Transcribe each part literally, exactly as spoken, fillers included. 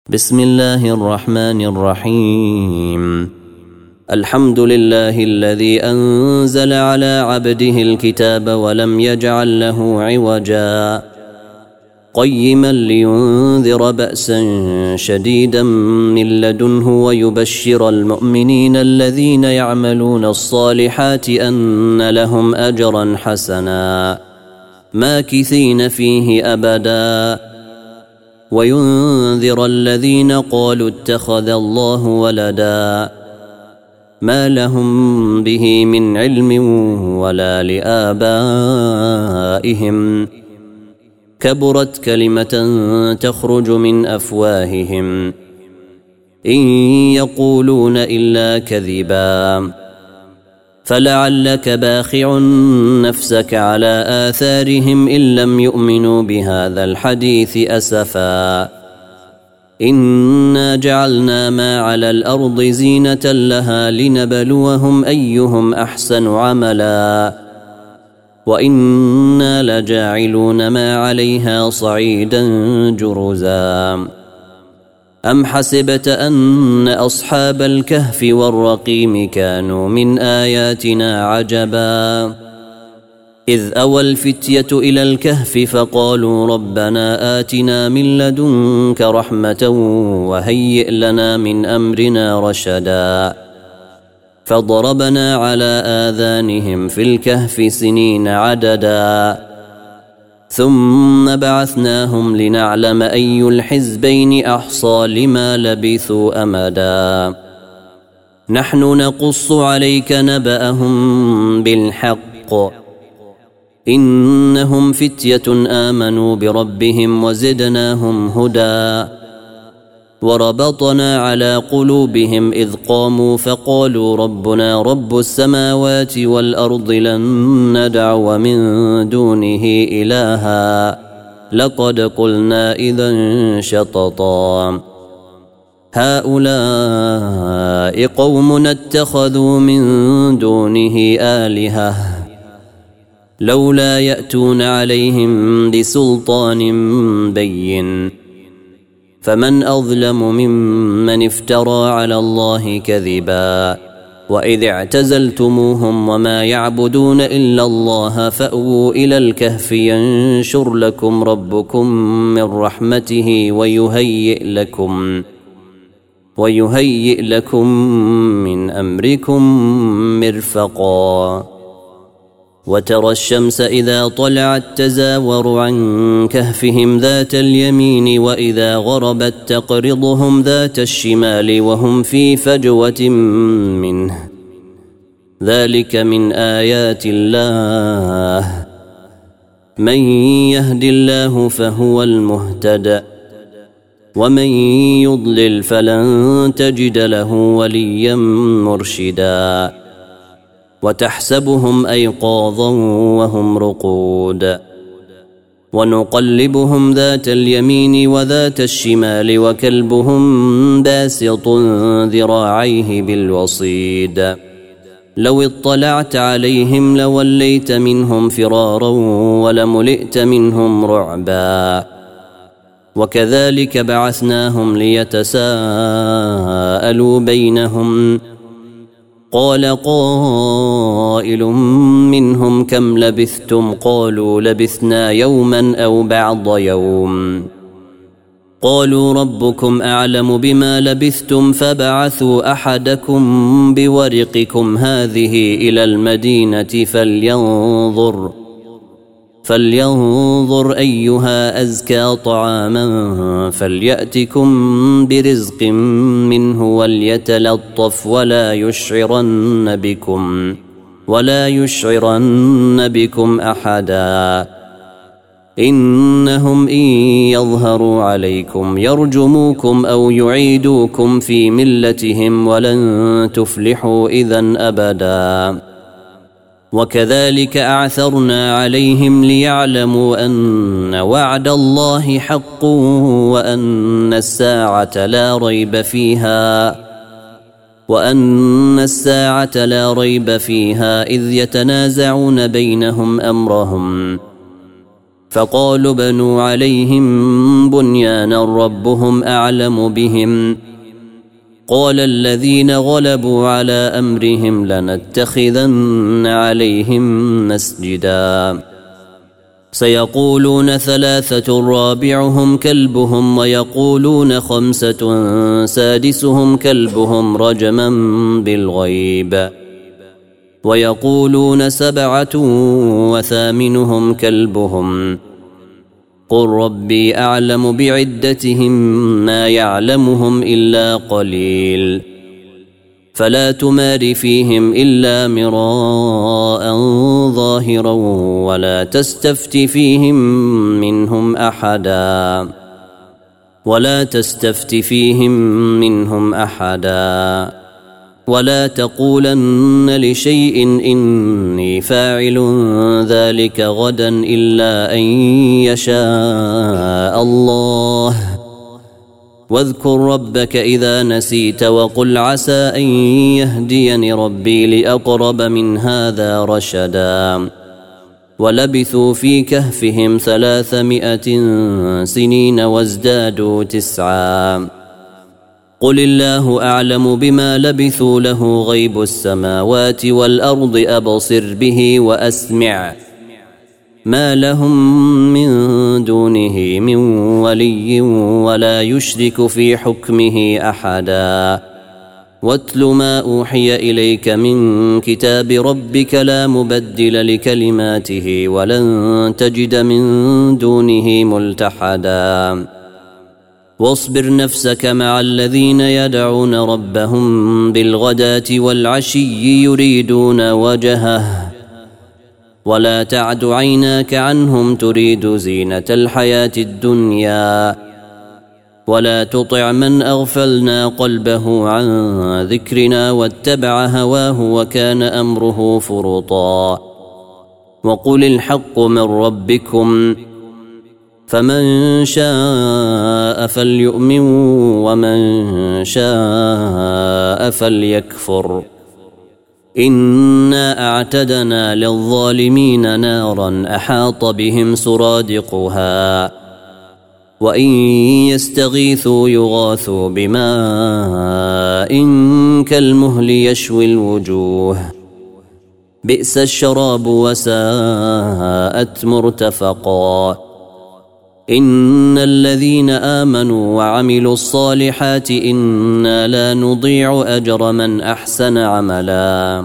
بسم الله الرحمن الرحيم. الحمد لله الذي أنزل على عبده الكتاب ولم يجعل له عوجا قيما لينذر بأسا شديدا من لدنه ويبشر المؤمنين الذين يعملون الصالحات أن لهم أجرا حسنا ماكثين فيه أبدا وينذر الذين قالوا اتخذ الله ولدا ما لهم به من علم ولا لآبائهم كبرت كلمة تخرج من أفواههم إن يقولون إلا كذبا فلعلك باخع نفسك على آثارهم إن لم يؤمنوا بهذا الحديث أسفا إنا جعلنا ما على الأرض زينة لها لنبلوهم أيهم أحسن عملا وإنا لجاعلون ما عليها صعيدا جرزا أم حسبت أن أصحاب الكهف والرقيم كانوا من آياتنا عجبا إذ أوى الفتية إلى الكهف فقالوا ربنا آتنا من لدنك رحمة وهيئ لنا من أمرنا رشدا فضربنا على آذانهم في الكهف سنين عددا ثم بعثناهم لنعلم أي الحزبين أحصى لما لبثوا أمدا نحن نقص عليك نبأهم بالحق إنهم فتية آمنوا بربهم وزدناهم هدى وربطنا على قلوبهم إذ قاموا فقالوا ربنا رب السماوات والأرض لن ندعو من دونه إلها لقد قلنا إذا شططا هؤلاء قوم اتخذوا من دونه آلهة لولا يأتون عليهم بسلطان بين فمن أظلم ممن افترى على الله كذبا وإذ اعتزلتموهم وما يعبدون إلا الله فأووا إلى الكهف ينشر لكم ربكم من رحمته ويهيئ لكم ويهيئ لكم من أمركم مرفقا وترى الشمس إذا طلعت تزاور عن كهفهم ذات اليمين وإذا غربت تقرضهم ذات الشمال وهم في فجوة منه ذلك من آيات الله من يهد الله فهو المهتد ومن يضلل فلن تجد له وليا مرشدا وتحسبهم أيقاظا وهم رقود ونقلبهم ذات اليمين وذات الشمال وكلبهم باسط ذراعيه بالوصيد لو اطلعت عليهم لوليت منهم فرارا ولملئت منهم رعبا وكذلك بعثناهم ليتساءلوا بينهم قال قائل منهم كم لبثتم قالوا لبثنا يوما أو بعض يوم قالوا ربكم أعلم بما لبثتم فبعثوا أحدكم بورقكم هذه إلى المدينة فلينظر فلينظر أيها أزكى طعاما فليأتكم برزق منه وليتلطف ولا يشعرن بكم ولا يشعرن بكم أحدا إنهم إن يظهروا عليكم يرجموكم أو يعيدوكم في ملتهم ولن تفلحوا إذن أبدا وكذلك أعثرنا عليهم ليعلموا أن وعد الله حق وأن الساعة لا ريب فيها وأن الساعة لا ريب فيها إذ يتنازعون بينهم أمرهم فقالوا بنوا عليهم بنيانا ربهم أعلم بهم قال الذين غلبوا على أمرهم لنتخذن عليهم مسجدا سيقولون ثلاثة رابعهم كلبهم ويقولون خمسة سادسهم كلبهم رجما بالغيب ويقولون سبعة وثامنهم كلبهم قل ربي أعلم بعدتهم ما يعلمهم إلا قليل فلا تمار فيهم إلا مراء ظاهرا ولا تستفت فيهم منهم أحدا ولا تستفت فيهم منهم أحدا ولا تقولن لشيء إني فاعل ذلك غدا إلا أن يشاء الله واذكر ربك إذا نسيت وقل عسى أن يهديني ربي لأقرب من هذا رشدا ولبثوا في كهفهم ثلاثمائة سنين وازدادوا تسعا قل الله أعلم بما لبثوا له غيب السماوات والأرض أبصر به وأسمع ما لهم من دونه من ولي ولا يشرك في حكمه أحدا واتل ما أوحي إليك من كتاب ربك لا مبدل لكلماته ولن تجد من دونه ملتحدا واصبر نفسك مع الذين يدعون ربهم بالغداة والعشي يريدون وجهه ولا تعد عيناك عنهم تريد زينة الحياة الدنيا ولا تطع من أغفلنا قلبه عن ذكرنا واتبع هواه وكان أمره فرطا وقل الحق من ربكم فمن شاء فليؤمن ومن شاء فليكفر إنا أعتدنا للظالمين نارا أحاط بهم سرادقها وإن يستغيثوا يغاثوا بماء كالمهل يشوي الوجوه بئس الشراب وساءت مرتفقا إن الذين آمنوا وعملوا الصالحات إنا لا نضيع أجر من أحسن عملا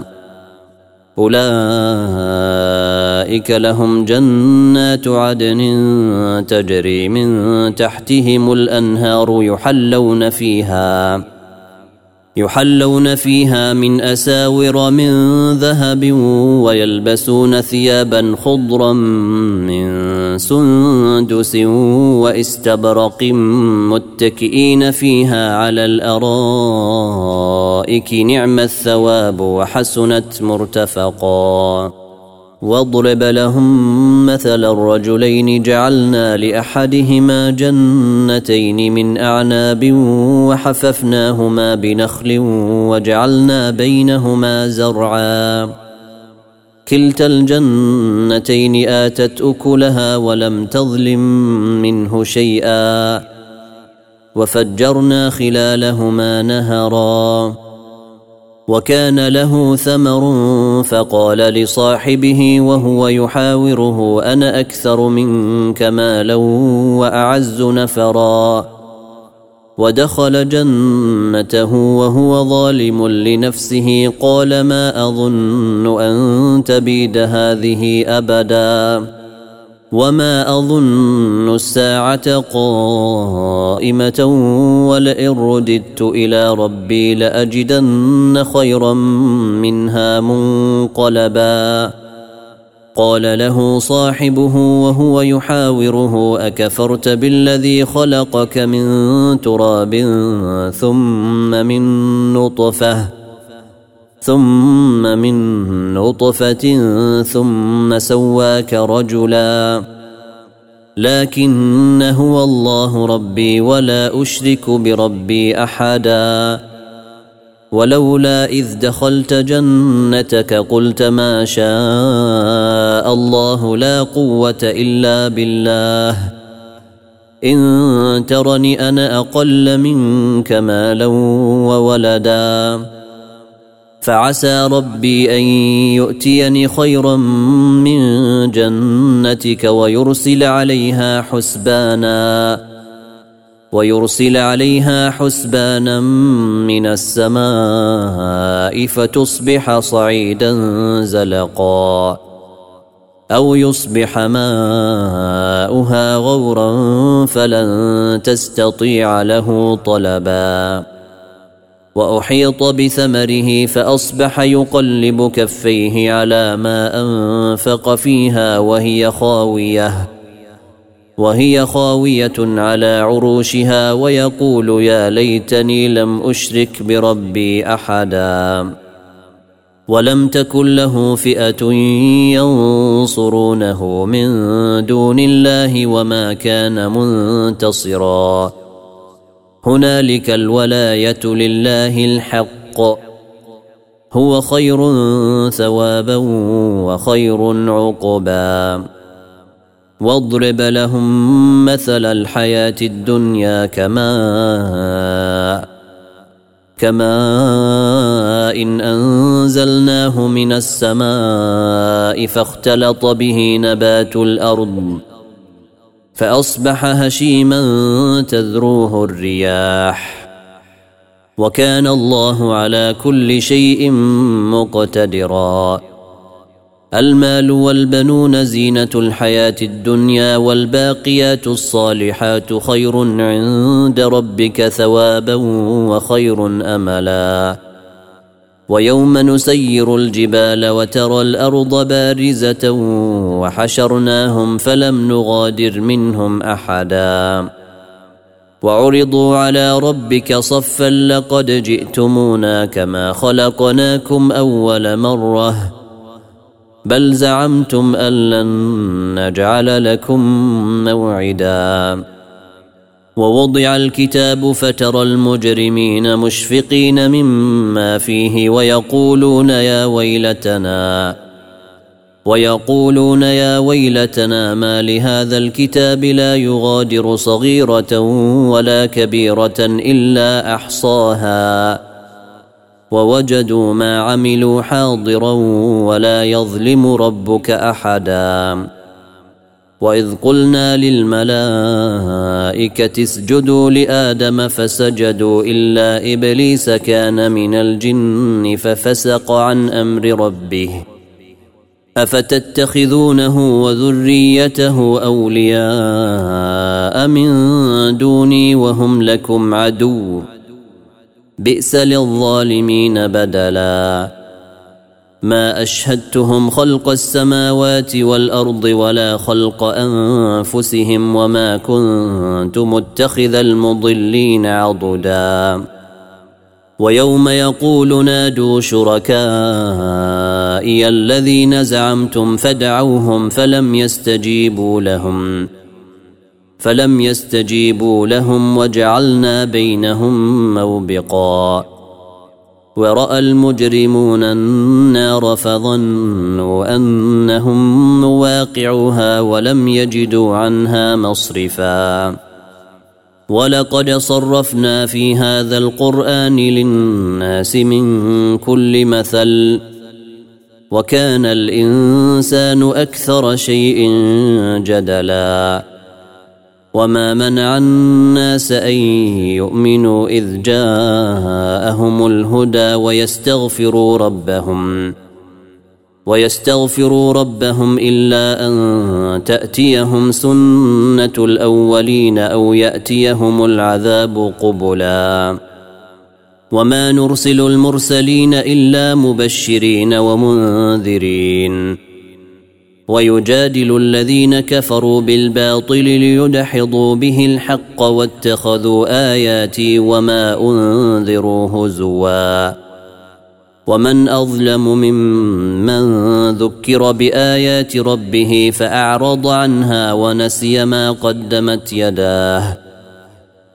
أولئك لهم جنات عدن تجري من تحتهم الأنهار يحلون فيها يحلون فيها من أساور من ذهب ويلبسون ثيابا خضرا من سندس واستبرق متكئين فيها على الأرائك نعم الثواب وحسنت مرتفقا واضرب لهم مثل الرجلين جعلنا لأحدهما جنتين من أعناب وحففناهما بنخل وجعلنا بينهما زرعا كلتا الجنتين آتت أكلها ولم تظلم منه شيئا وفجرنا خلالهما نهرا وكان له ثمر فقال لصاحبه وهو يحاوره أنا أكثر منك مالا وأعز نفرا ودخل جنته وهو ظالم لنفسه قال ما أظن أن تبيد هذه أبدا وما أظن الساعة قائمة ولئن رددت إلى ربي لأجدن خيرا منها منقلبا قال له صاحبه وهو يحاوره أكفرت بالذي خلقك من تراب ثم من نطفة ثم من نطفة ثم سواك رجلا لكن هو الله ربي ولا أشرك بربي أحدا ولولا إذ دخلت جنتك قلت ما شاء الله لا قوة إلا بالله إن ترني أنا أقل منك مالا وولدا فعسى ربي أن يؤتيني خيرا من جنتك ويرسل عليها حسبانا ويرسل عليها حسبانا من السماء فتصبح صعيدا زلقا أو يصبح ماؤها غورا فلن تستطيع له طلبا وأحيط بثمره فأصبح يقلب كفيه على ما أنفق فيها وهي خاوية وهي خاوية على عروشها ويقول يا ليتني لم أشرك بربي أحدا ولم تكن له فئة ينصرونه من دون الله وما كان منتصرا هنالك الولاية لله الحق هو خير ثوابا وخير عقبا واضرب لهم مثل الحياة الدنيا كماء كماء إن أنزلناه من السماء فاختلط به نبات الأرض فأصبح هشيما تذروه الرياح وكان الله على كل شيء مقتدرا المال والبنون زينة الحياة الدنيا والباقيات الصالحات خير عند ربك ثوابا وخير أملا ويوم نسير الجبال وترى الأرض بارزة وحشرناهم فلم نغادر منهم أحدا وعرضوا على ربك صفا لقد جئتمونا كما خلقناكم أول مرة بل زعمتم أن لن نجعل لكم موعدا ووضع الكتاب فترى المجرمين مشفقين مما فيه ويقولون يا ويلتنا ويقولون يا ويلتنا ما لهذا الكتاب لا يغادر صغيرة ولا كبيرة إلا أحصاها ووجدوا ما عملوا حاضرا ولا يظلم ربك أحدا وإذ قلنا للملائكة اسجدوا لآدم فسجدوا إلا إبليس كان من الجن ففسق عن أمر ربه أفتتخذونه وذريته أولياء من دوني وهم لكم عدو بئس للظالمين بدلا ما أشهدتهم خلق السماوات والأرض ولا خلق أنفسهم وما كنت متخذ المضلين عضدا ويوم يقول نادوا شركائي الذين زعمتم فدعوهم فلم يستجيبوا لهم فلم يستجيبوا لهم وجعلنا بينهم موبقا ورأى المجرمون النار فظنوا أنهم مواقعوها ولم يجدوا عنها مصرفا ولقد صرفنا في هذا القرآن للناس من كل مثل وكان الإنسان أكثر شيء جدلا وما منع الناس أن يؤمنوا إذ جاءهم الهدى ويستغفروا ربهم ويستغفروا ربهم إلا أن تأتيهم سنة الأولين أو يأتيهم العذاب قبلا وما نرسل المرسلين إلا مبشرين ومنذرين ويجادل الذين كفروا بالباطل ليدحضوا به الحق واتخذوا آياتي وما أنذروا هزوا ومن أظلم ممن ذكر بآيات ربه فأعرض عنها ونسي ما قدمت يداه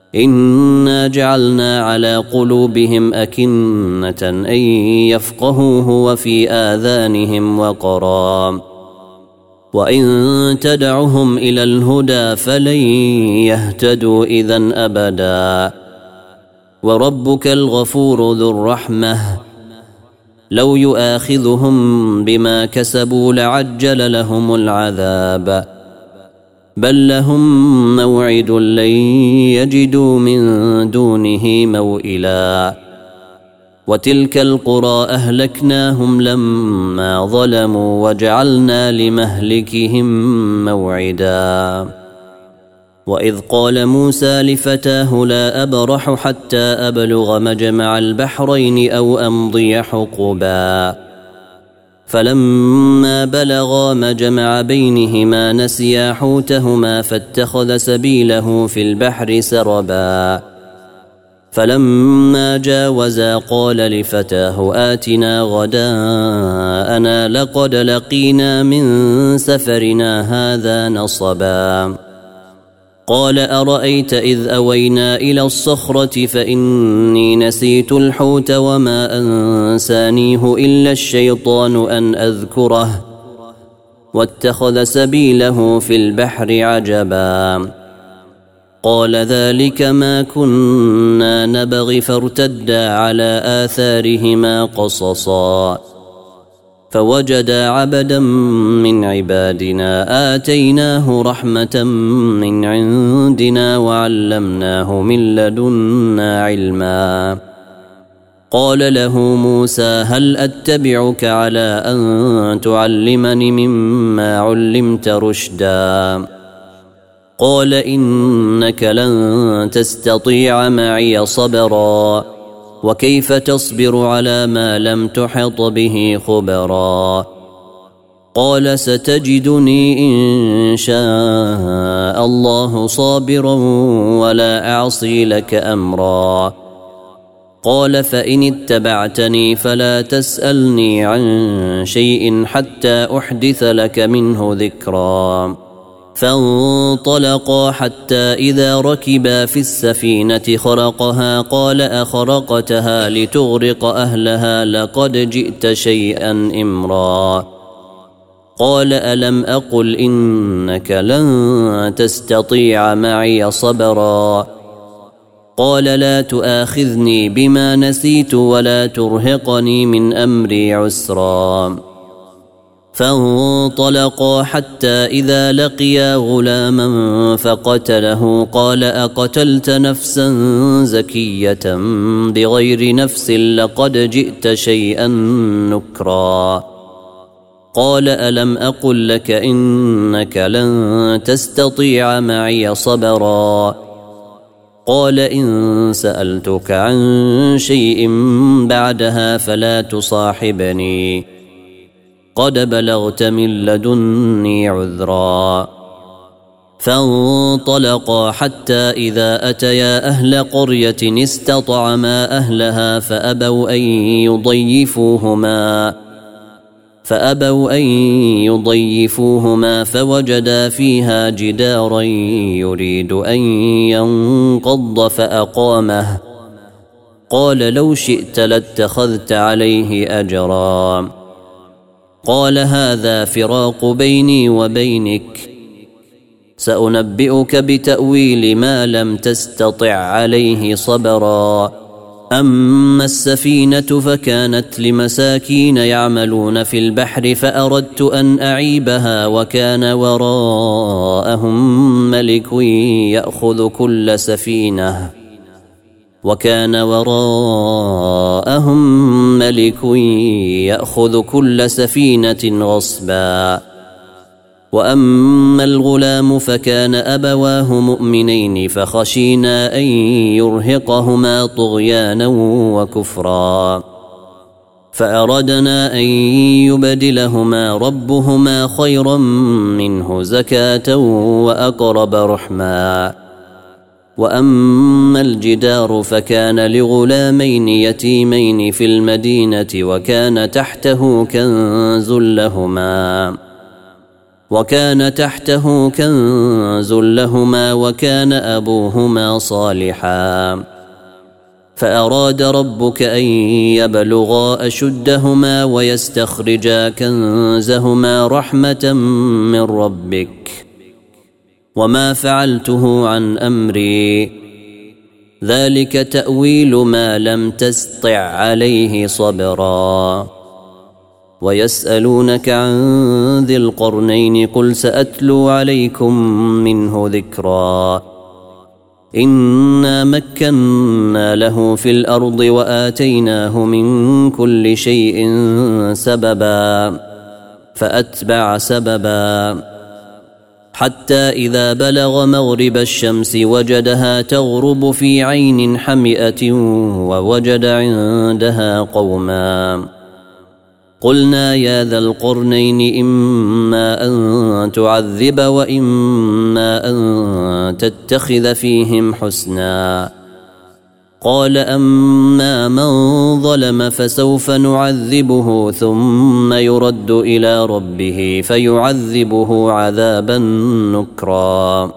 إنا جعلنا على قلوبهم أكنة أن يفقهوه وفي آذانهم وقرا وإن تدعهم إلى الهدى فلن يهتدوا إذن أبدا وربك الغفور ذو الرحمة لو يؤاخذهم بما كسبوا لعجل لهم العذاب بل لهم موعد لن يجدوا من دونه موئلا وتلك القرى أهلكناهم لما ظلموا وجعلنا لمهلكهم موعدا وإذ قال موسى لفتاه لا أبرح حتى أبلغ مجمع البحرين أو أمضي حقبا فلما بلغا مجمع بينهما نسيا حوتهما فاتخذ سبيله في البحر سربا فلما جاوزا قال لفتاه آتنا غداءنا لقد لقينا من سفرنا هذا نصبا قال أرأيت إذ أوينا إلى الصخرة فإني نسيت الحوت وما أنسانيه إلا الشيطان أن أذكره واتخذ سبيله في البحر عجبا قال ذلك ما كنا نبغي فارتدا على آثارهما قصصا فوجدا عبدا من عبادنا آتيناه رحمة من عندنا وعلمناه من لدنا علما قال له موسى هل أتبعك على أن تعلمني مما علمت رشدا قال إنك لن تستطيع معي صبرا وكيف تصبر على ما لم تحط به خبرا قال ستجدني إن شاء الله صابرا ولا أعصي لك أمرا قال فإن اتبعتني فلا تسألني عن شيء حتى أحدث لك منه ذكرا فانطلقا حتى إذا ركبا في السفينة خرقها قال أخرقتها لتغرق أهلها لقد جئت شيئا إمرا قال ألم أقل إنك لن تستطيع معي صبرا قال لا تؤاخذني بما نسيت ولا ترهقني من أمري عسرا فانطلقا حتى إذا لقيا غلاما فقتله قال أقتلت نفسا زكية بغير نفس لقد جئت شيئا نكرا قال ألم أقل لك إنك لن تستطيع معي صبرا قال إن سألتك عن شيء بعدها فلا تصاحبني قد بلغت من لدني عذرا فانطلقا حتى إذا أتيا أهل قرية استطعما أهلها فأبوا أن يضيفوهما فأبوا أن يضيفوهما فوجدا فيها جدارا يريد أن ينقض فأقامه قال لو شئت لاتخذت عليه أجرا قال هذا فراق بيني وبينك سأنبئك بتأويل ما لم تستطع عليه صبرا أما السفينة فكانت لمساكين يعملون في البحر فأردت أن أعيبها وكان وراءهم ملك يأخذ كل سفينة وكان وراءهم ملك يأخذ كل سفينة غصبا وأما الغلام فكان أبواه مؤمنين فخشينا أن يرهقهما طغيانا وكفرا فأردنا أن يبدلهما ربهما خيرا منه زكاة وأقرب رحما وأما الجدار فكان لغلامين يتيمين في المدينة وكان تحته كنز لهما وكان تحته كنز لهما وكان أبوهما صالحا فأراد ربك أن يبلغا أشدهما ويستخرجا كنزهما رحمة من ربك وما فعلته عن أمري ذلك تأويل ما لم تستطع عليه صبرا ويسألونك عن ذي القرنين قل سأتلو عليكم منه ذكرا إنا مكنا له في الأرض وآتيناه من كل شيء سببا فأتبع سببا حتى إذا بلغ مغرب الشمس وجدها تغرب في عين حمئة ووجد عندها قوما قلنا يا ذا القرنين إما أن تعذب وإما أن تتخذ فيهم حسنا قال أما من ظلم فسوف نعذبه ثم يرد إلى ربه فيعذبه عذابا نكرا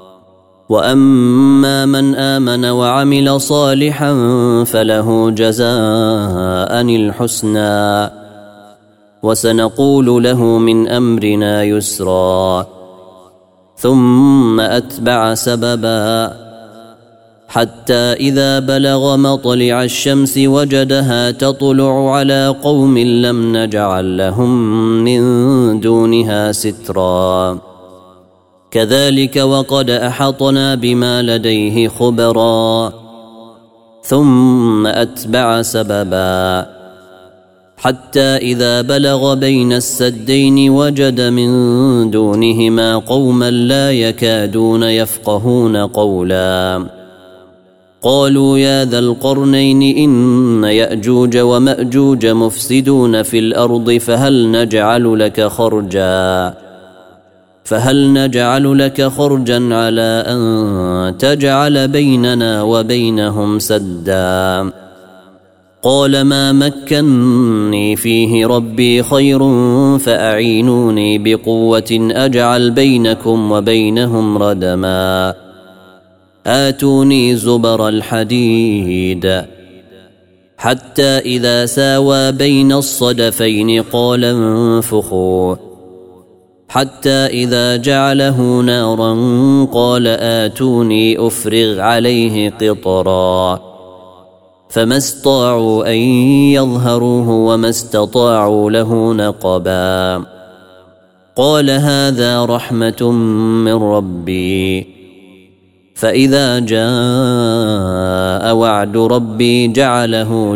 وأما من آمن وعمل صالحا فله جزاء الحسنى وسنقول له من أمرنا يسرا ثم أتبع سببا حتى إذا بلغ مطلع الشمس وجدها تطلع على قوم لم نجعل لهم من دونها سترا كذلك وقد أحطنا بما لديه خبرا ثم أتبع سببا حتى إذا بلغ بين السدين وجد من دونهما قوما لا يكادون يفقهون قولا قالوا يا ذا القرنين إن يأجوج ومأجوج مفسدون في الأرض فهل نجعل لك خرجا فهل نجعل لك خرجا على أن تجعل بيننا وبينهم سدا قال ما مكنني فيه ربي خير فأعينوني بقوة أجعل بينكم وبينهم ردما آتوني زبر الحديد حتى إذا ساوى بين الصدفين قال انفخوا حتى إذا جعله نارا قال آتوني أفرغ عليه قطرا فما استطاعوا أن يظهروه وما استطاعوا له نقبا قال هذا رحمة من ربي فإذا جاء وعد ربي جعله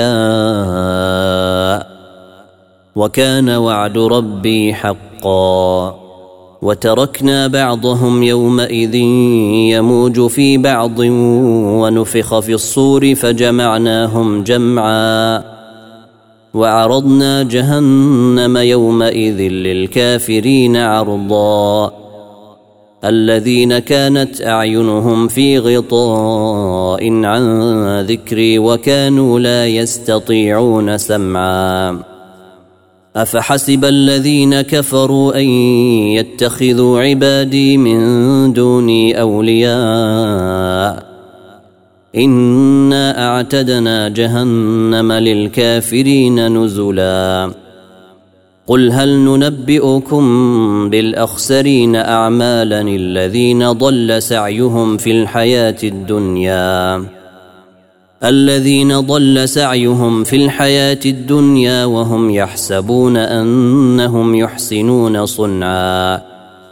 دكا وكان وعد ربي حقا وتركنا بعضهم يومئذ يموج في بعض ونفخ في الصور فجمعناهم جمعا وعرضنا جهنم يومئذ للكافرين عرضا الذين كانت أعينهم في غطاء عن ذكري وكانوا لا يستطيعون سمعا أفحسب الذين كفروا أن يتخذوا عبادي من دوني أولياء إنا أعتدنا جهنم للكافرين نزلا قل هل ننبئكم بالأخسرين أعمالا الذين ضل سعيهم في الحياة الدنيا الذين ضل سعيهم في الحياة الدنيا وهم يحسبون أنهم يحسنون صنعا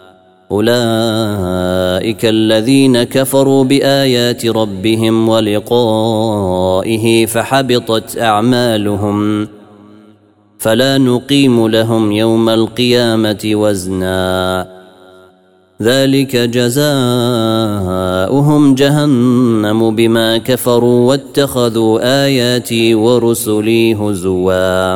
أولئك الذين كفروا بآيات ربهم ولقائه فحبطت أعمالهم فلا نقيم لهم يوم القيامة وزنا ذلك جزاؤهم جهنم بما كفروا واتخذوا آياتي ورسلي هزوا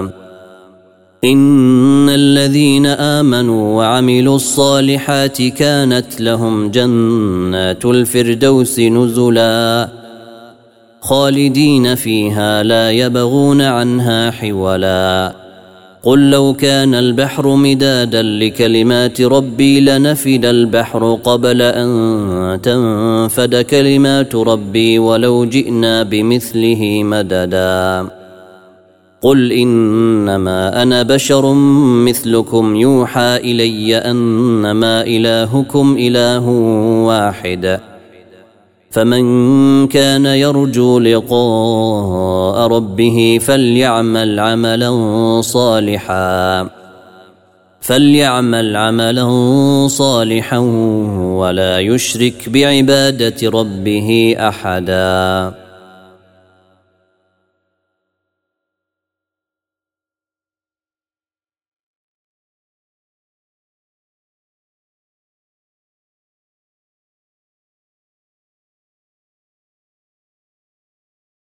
إن الذين آمنوا وعملوا الصالحات كانت لهم جنات الفردوس نزلا خالدين فيها لا يبغون عنها حولا قل لو كان البحر مدادا لكلمات ربي لنفد البحر قبل أن تنفد كلمات ربي ولو جئنا بمثله مددا قل إنما أنا بشر مثلكم يوحى إلي أنما إلهكم إله واحد فمن كان يرجو لقاء ربه فليعمل عملا صالحا فليعمل عملا صالحا ولا يشرك بعبادة ربه أحدا.